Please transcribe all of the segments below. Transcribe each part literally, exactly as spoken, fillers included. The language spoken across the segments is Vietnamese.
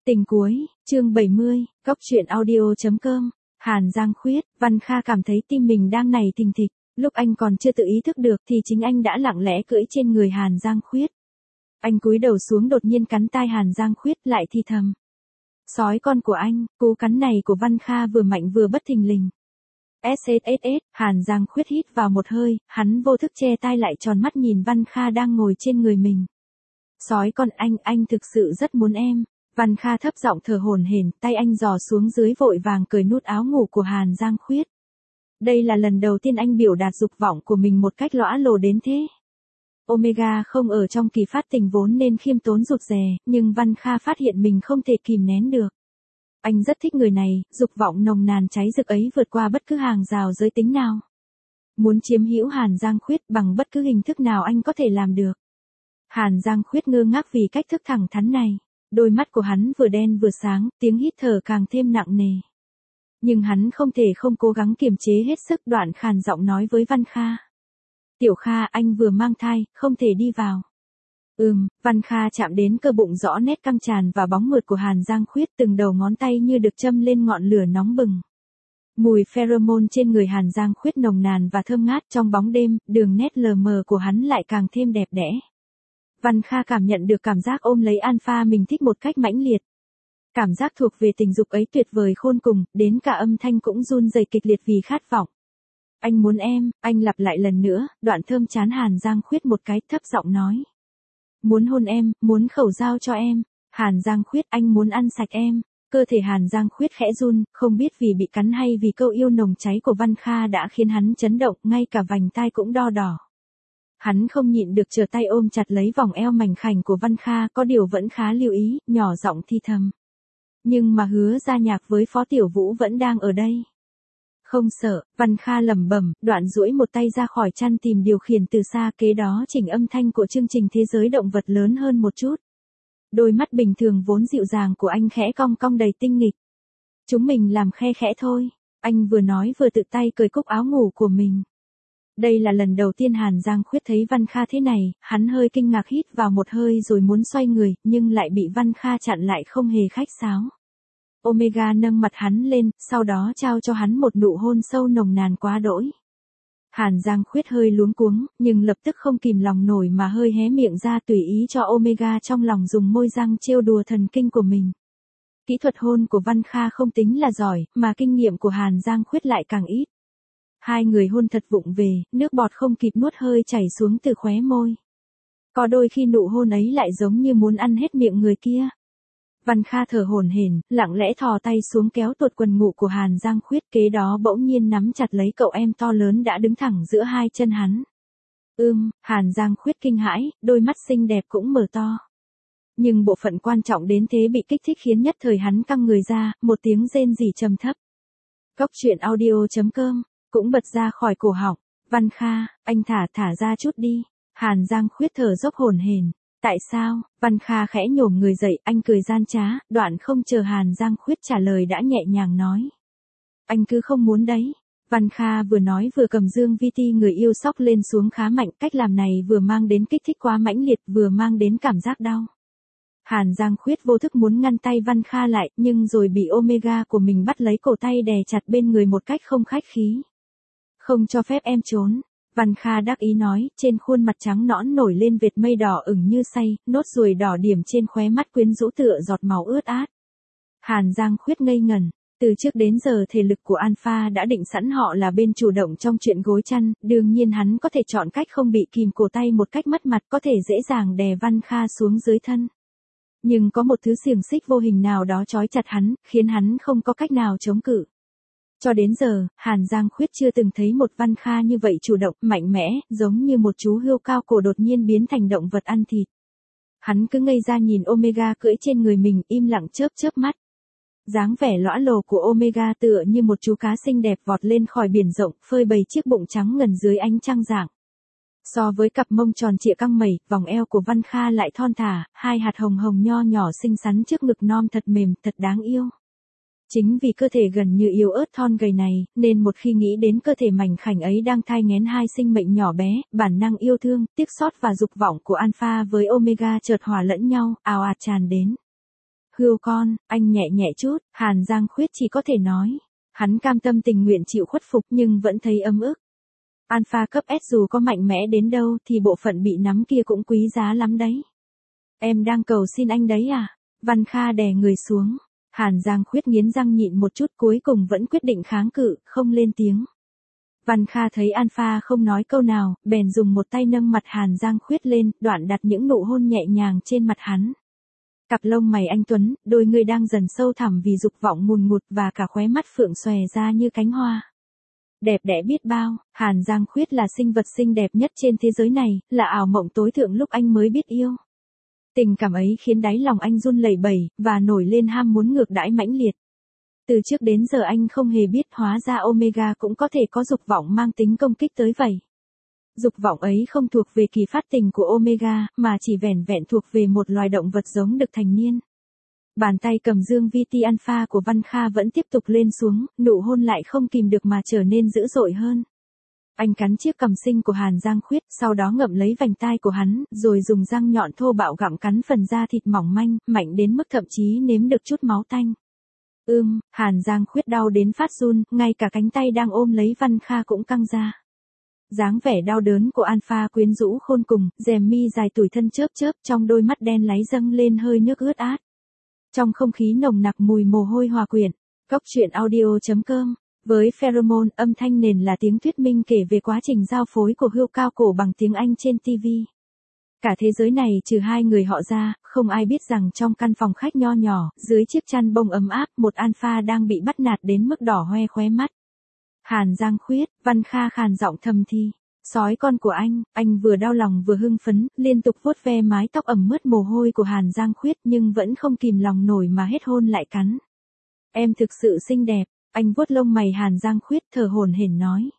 Tình cuối, chương bảy mươi, Cóc truyện audio chấm com, Hàn Giang Khuyết, Văn Kha cảm thấy tim mình đang nảy thình thịch, lúc anh còn chưa tự ý thức được thì chính anh đã lặng lẽ cưỡi trên người Hàn Giang Khuyết. Anh cúi đầu xuống đột nhiên cắn tai Hàn Giang Khuyết lại thì thầm. Sói con của anh, cú cắn này của Văn Kha vừa mạnh vừa bất thình lình. ét ét ét ét, Hàn Giang Khuyết hít vào một hơi, hắn vô thức che tai lại tròn mắt nhìn Văn Kha đang ngồi trên người mình. Sói con anh, anh thực sự rất muốn em. Văn Kha thấp giọng thở hổn hển, tay anh dò xuống dưới vội vàng cởi nút áo ngủ của Hàn Giang Khuyết. Đây là lần đầu tiên anh biểu đạt dục vọng của mình một cách lõa lồ đến thế. Omega không ở trong kỳ phát tình vốn nên khiêm tốn rụt rè, nhưng Văn Kha phát hiện mình không thể kìm nén được. Anh rất thích người này, dục vọng nồng nàn cháy rực ấy vượt qua bất cứ hàng rào giới tính nào. Muốn chiếm hữu Hàn Giang Khuyết bằng bất cứ hình thức nào anh có thể làm được. Hàn Giang Khuyết ngơ ngác vì cách thức thẳng thắn này. Đôi mắt của hắn vừa đen vừa sáng, tiếng hít thở càng thêm nặng nề. Nhưng hắn không thể không cố gắng kiềm chế hết sức, đoạn khàn giọng nói với Văn Kha. Tiểu Kha, anh vừa mang thai, không thể đi vào. Ừm, Văn Kha chạm đến cơ bụng rõ nét căng tràn và bóng mượt của Hàn Giang Khuyết, từng đầu ngón tay như được châm lên ngọn lửa nóng bừng. Mùi pheromone trên người Hàn Giang Khuyết nồng nàn và thơm ngát trong bóng đêm, đường nét lờ mờ của hắn lại càng thêm đẹp đẽ. Văn Kha cảm nhận được cảm giác ôm lấy alpha mình thích một cách mãnh liệt. Cảm giác thuộc về tình dục ấy tuyệt vời khôn cùng, đến cả âm thanh cũng run rẩy kịch liệt vì khát vọng. Anh muốn em, anh lặp lại lần nữa, đoạn thơm chán Hàn Giang Khuyết một cái, thấp giọng nói. Muốn hôn em, muốn khẩu giao cho em. Hàn Giang Khuyết, anh muốn ăn sạch em. Cơ thể Hàn Giang Khuyết khẽ run, không biết vì bị cắn hay vì câu yêu nồng cháy của Văn Kha đã khiến hắn chấn động, ngay cả vành tai cũng đo đỏ. Hắn không nhịn được trở tay ôm chặt lấy vòng eo mảnh khảnh của Văn Kha, có điều vẫn khá lưu ý, nhỏ giọng thi thầm. Nhưng mà Hứa Gia Nhạc với Phó Tiểu Vũ vẫn đang ở đây. Không sợ, Văn Kha lẩm bẩm, đoạn duỗi một tay ra khỏi chăn tìm điều khiển từ xa, kế đó chỉnh âm thanh của chương trình Thế giới động vật lớn hơn một chút. Đôi mắt bình thường vốn dịu dàng của anh khẽ cong cong đầy tinh nghịch. Chúng mình làm khe khẽ thôi, anh vừa nói vừa tự tay cởi cúc áo ngủ của mình. Đây là lần đầu tiên Hàn Giang Khuyết thấy Văn Kha thế này, hắn hơi kinh ngạc hít vào một hơi rồi muốn xoay người, nhưng lại bị Văn Kha chặn lại không hề khách sáo. Omega nâng mặt hắn lên, sau đó trao cho hắn một nụ hôn sâu nồng nàn quá đỗi. Hàn Giang Khuyết hơi luống cuống, nhưng lập tức không kìm lòng nổi mà hơi hé miệng ra tùy ý cho Omega trong lòng dùng môi răng trêu đùa thần kinh của mình. Kỹ thuật hôn của Văn Kha không tính là giỏi, mà kinh nghiệm của Hàn Giang Khuyết lại càng ít. Hai người hôn thật vụng về, nước bọt không kịp nuốt hơi chảy xuống từ khóe môi. Có đôi khi nụ hôn ấy lại giống như muốn ăn hết miệng người kia. Văn Kha thở hổn hển, lặng lẽ thò tay xuống kéo tuột quần ngủ của Hàn Giang Khuyết, kế đó bỗng nhiên nắm chặt lấy cậu em to lớn đã đứng thẳng giữa hai chân hắn. Ưm, Hàn Giang Khuyết kinh hãi, đôi mắt xinh đẹp cũng mở to. Nhưng bộ phận quan trọng đến thế bị kích thích khiến nhất thời hắn căng người ra, một tiếng rên rỉ trầm thấp. Cóc truyện audio chấm com cũng bật ra khỏi cổ họng. Văn Kha, anh thả thả ra chút đi. Hàn Giang Khuyết thở dốc hổn hển. Tại sao? Văn Kha khẽ nhổm người dậy, anh cười gian trá, đoạn không chờ Hàn Giang Khuyết trả lời đã nhẹ nhàng nói. Anh cứ không muốn đấy. Văn Kha vừa nói vừa cầm dương vi ti người yêu xóc lên xuống khá mạnh, cách làm này vừa mang đến kích thích quá mãnh liệt vừa mang đến cảm giác đau. Hàn Giang Khuyết vô thức muốn ngăn tay Văn Kha lại, nhưng rồi bị Omega của mình bắt lấy cổ tay đè chặt bên người một cách không khách khí. Không cho phép em trốn. Văn Kha đắc ý nói, trên khuôn mặt trắng nõn nổi lên vệt mây đỏ ửng như say, nốt ruồi đỏ điểm trên khóe mắt quyến rũ tựa giọt máu ướt át. Hàn Giang Khuyết ngây ngẩn, từ trước đến giờ thể lực của Alpha đã định sẵn họ là bên chủ động trong chuyện gối chăn, đương nhiên hắn có thể chọn cách không bị kìm cổ tay một cách mất mặt, có thể dễ dàng đè Văn Kha xuống dưới thân. Nhưng có một thứ xiềng xích vô hình nào đó trói chặt hắn, khiến hắn không có cách nào chống cự. Cho đến giờ, Hàn Giang Khuyết chưa từng thấy một Văn Kha như vậy chủ động, mạnh mẽ, giống như một chú hươu cao cổ đột nhiên biến thành động vật ăn thịt. Hắn cứ ngây ra nhìn Omega cưỡi trên người mình, im lặng chớp chớp mắt. Dáng vẻ lõa lồ của Omega tựa như một chú cá xinh đẹp vọt lên khỏi biển rộng, phơi bày chiếc bụng trắng ngần dưới ánh trăng rạng. So với cặp mông tròn trịa căng mẩy, vòng eo của Văn Kha lại thon thả, hai hạt hồng hồng nho nhỏ xinh xắn trước ngực non thật mềm, thật đáng yêu. Chính vì cơ thể gần như yếu ớt thon gầy này, nên một khi nghĩ đến cơ thể mảnh khảnh ấy đang thai nghén hai sinh mệnh nhỏ bé, bản năng yêu thương, tiếc xót và dục vọng của Alpha với Omega chợt hòa lẫn nhau, ào ạt tràn đến. Hươu con, anh nhẹ nhẹ chút, Hàn Giang Khuyết chỉ có thể nói. Hắn cam tâm tình nguyện chịu khuất phục nhưng vẫn thấy ấm ức. Alpha cấp S dù có mạnh mẽ đến đâu thì bộ phận bị nắm kia cũng quý giá lắm đấy. Em đang cầu xin anh đấy à? Văn Kha đè người xuống. Hàn Giang Khuyết nghiến răng nhịn một chút cuối cùng vẫn quyết định kháng cự, không lên tiếng. Văn Kha thấy Alpha không nói câu nào, bèn dùng một tay nâng mặt Hàn Giang Khuyết lên, đoạn đặt những nụ hôn nhẹ nhàng trên mặt hắn. Cặp lông mày anh tuấn, đôi người đang dần sâu thẳm vì dục vọng ngùn ngụt và cả khóe mắt phượng xòe ra như cánh hoa. Đẹp đẽ biết bao, Hàn Giang Khuyết là sinh vật xinh đẹp nhất trên thế giới này, là ảo mộng tối thượng lúc anh mới biết yêu. Tình cảm ấy khiến đáy lòng anh run lẩy bẩy, và nổi lên ham muốn ngược đãi mãnh liệt. Từ trước đến giờ anh không hề biết hóa ra Omega cũng có thể có dục vọng mang tính công kích tới vậy. Dục vọng ấy không thuộc về kỳ phát tình của Omega, mà chỉ vẻn vẹn thuộc về một loài động vật giống được thành niên. Bàn tay cầm dương vê tê Alpha của Văn Kha vẫn tiếp tục lên xuống, nụ hôn lại không kìm được mà trở nên dữ dội hơn. Anh cắn chiếc cằm xinh của Hàn Giang Khuyết, sau đó ngậm lấy vành tai của hắn, rồi dùng răng nhọn thô bạo gặm cắn phần da thịt mỏng manh, mạnh đến mức thậm chí nếm được chút máu tanh. Ưm, Hàn Giang Khuyết đau đến phát run, ngay cả cánh tay đang ôm lấy Văn Kha cũng căng ra. Dáng vẻ đau đớn của Alpha quyến rũ khôn cùng, rèm mi dài tủi thân chớp chớp, trong đôi mắt đen láy dâng lên hơi nước ướt át. Trong không khí nồng nặc mùi mồ hôi hòa quyện, Cốc truyện audio chấm com. Với pheromone, âm thanh nền là tiếng thuyết minh kể về quá trình giao phối của hươu cao cổ bằng tiếng Anh trên ti vi. Cả thế giới này trừ hai người họ ra, không ai biết rằng trong căn phòng khách nho nhỏ, dưới chiếc chăn bông ấm áp, một alpha đang bị bắt nạt đến mức đỏ hoe khóe mắt. Hàn Giang Khuyết, Văn Kha khàn giọng thầm thì. Sói con của anh, anh vừa đau lòng vừa hưng phấn, liên tục vuốt ve mái tóc ẩm mướt mồ hôi của Hàn Giang Khuyết nhưng vẫn không kìm lòng nổi mà hết hôn lại cắn. Em thực sự xinh đẹp, anh vuốt lông mày Hàn Giang Khuyết thở hổn hển nói.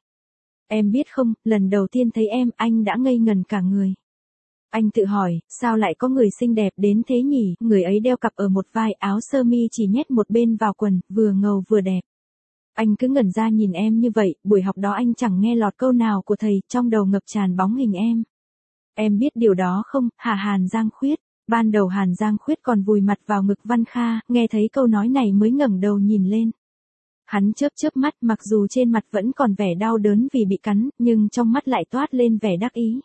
Em biết không, lần đầu tiên thấy em, anh đã ngây ngần cả người. Anh tự hỏi, sao lại có người xinh đẹp đến thế nhỉ, người ấy đeo cặp ở một vai, áo sơ mi chỉ nhét một bên vào quần, vừa ngầu vừa đẹp. Anh cứ ngẩn ra nhìn em như vậy, buổi học đó anh chẳng nghe lọt câu nào của thầy, trong đầu ngập tràn bóng hình em. Em biết điều đó không, hả Hàn Giang Khuyết? Ban đầu Hàn Giang Khuyết còn vùi mặt vào ngực Văn Kha, nghe thấy câu nói này mới ngẩng đầu nhìn lên. Hắn chớp chớp mắt, mặc dù trên mặt vẫn còn vẻ đau đớn vì bị cắn, nhưng trong mắt lại toát lên vẻ đắc ý.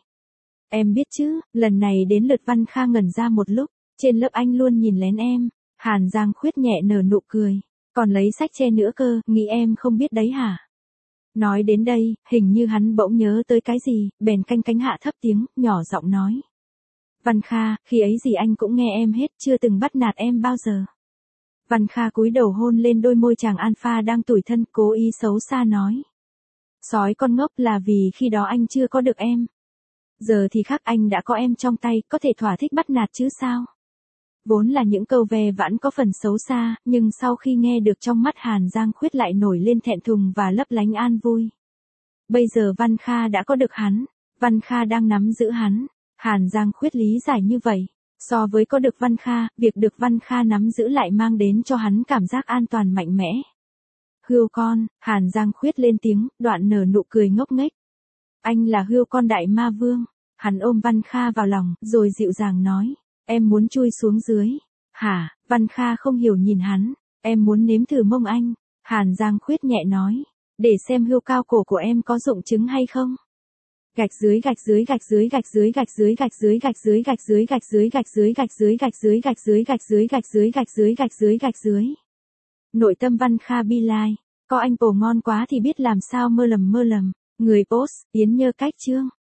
Em biết chứ, lần này đến lượt Văn Kha ngẩn ra một lúc, trên lớp anh luôn nhìn lén em. Hàn Giang Khuyết nhẹ nở nụ cười. Còn lấy sách che nữa cơ, nghĩ em không biết đấy hả? Nói đến đây, hình như hắn bỗng nhớ tới cái gì, bèn canh cánh hạ thấp tiếng, nhỏ giọng nói. Văn Kha, khi ấy gì anh cũng nghe em hết, chưa từng bắt nạt em bao giờ. Văn Kha cúi đầu hôn lên đôi môi chàng alpha đang tủi thân, cố ý xấu xa nói. Sói con ngốc, là vì khi đó anh chưa có được em. Giờ thì khác, anh đã có em trong tay, có thể thỏa thích bắt nạt chứ sao? Vốn là những câu ve vãn có phần xấu xa, nhưng sau khi nghe được trong mắt Hàn Giang Khuyết lại nổi lên thẹn thùng và lấp lánh an vui. Bây giờ Văn Kha đã có được hắn, Văn Kha đang nắm giữ hắn. Hàn Giang Khuyết lý giải như vậy. So với có được Văn Kha, việc được Văn Kha nắm giữ lại mang đến cho hắn cảm giác an toàn mạnh mẽ. Hươu con, Hàn Giang Khuyết lên tiếng, đoạn nở nụ cười ngốc nghếch. Anh là hươu con đại ma vương. Hắn ôm Văn Kha vào lòng, rồi dịu dàng nói. Em muốn chui xuống dưới. Hả? Văn Kha không hiểu nhìn hắn. Em muốn nếm thử mông anh. Hàn Giang Khuyết nhẹ nói. Để xem hươu cao cổ của em có dụng chứng hay không. Gạch dưới gạch dưới gạch dưới gạch dưới gạch dưới gạch dưới gạch dưới gạch dưới gạch dưới gạch dưới gạch dưới gạch dưới gạch dưới gạch dưới gạch dưới gạch dưới gạch dưới gạch dưới. Nội tâm Văn Kha bi lai. Có anh bồ ngon quá thì biết làm sao mơ lầm mơ lầm. Người post, Yến Nhơ Cách Chương.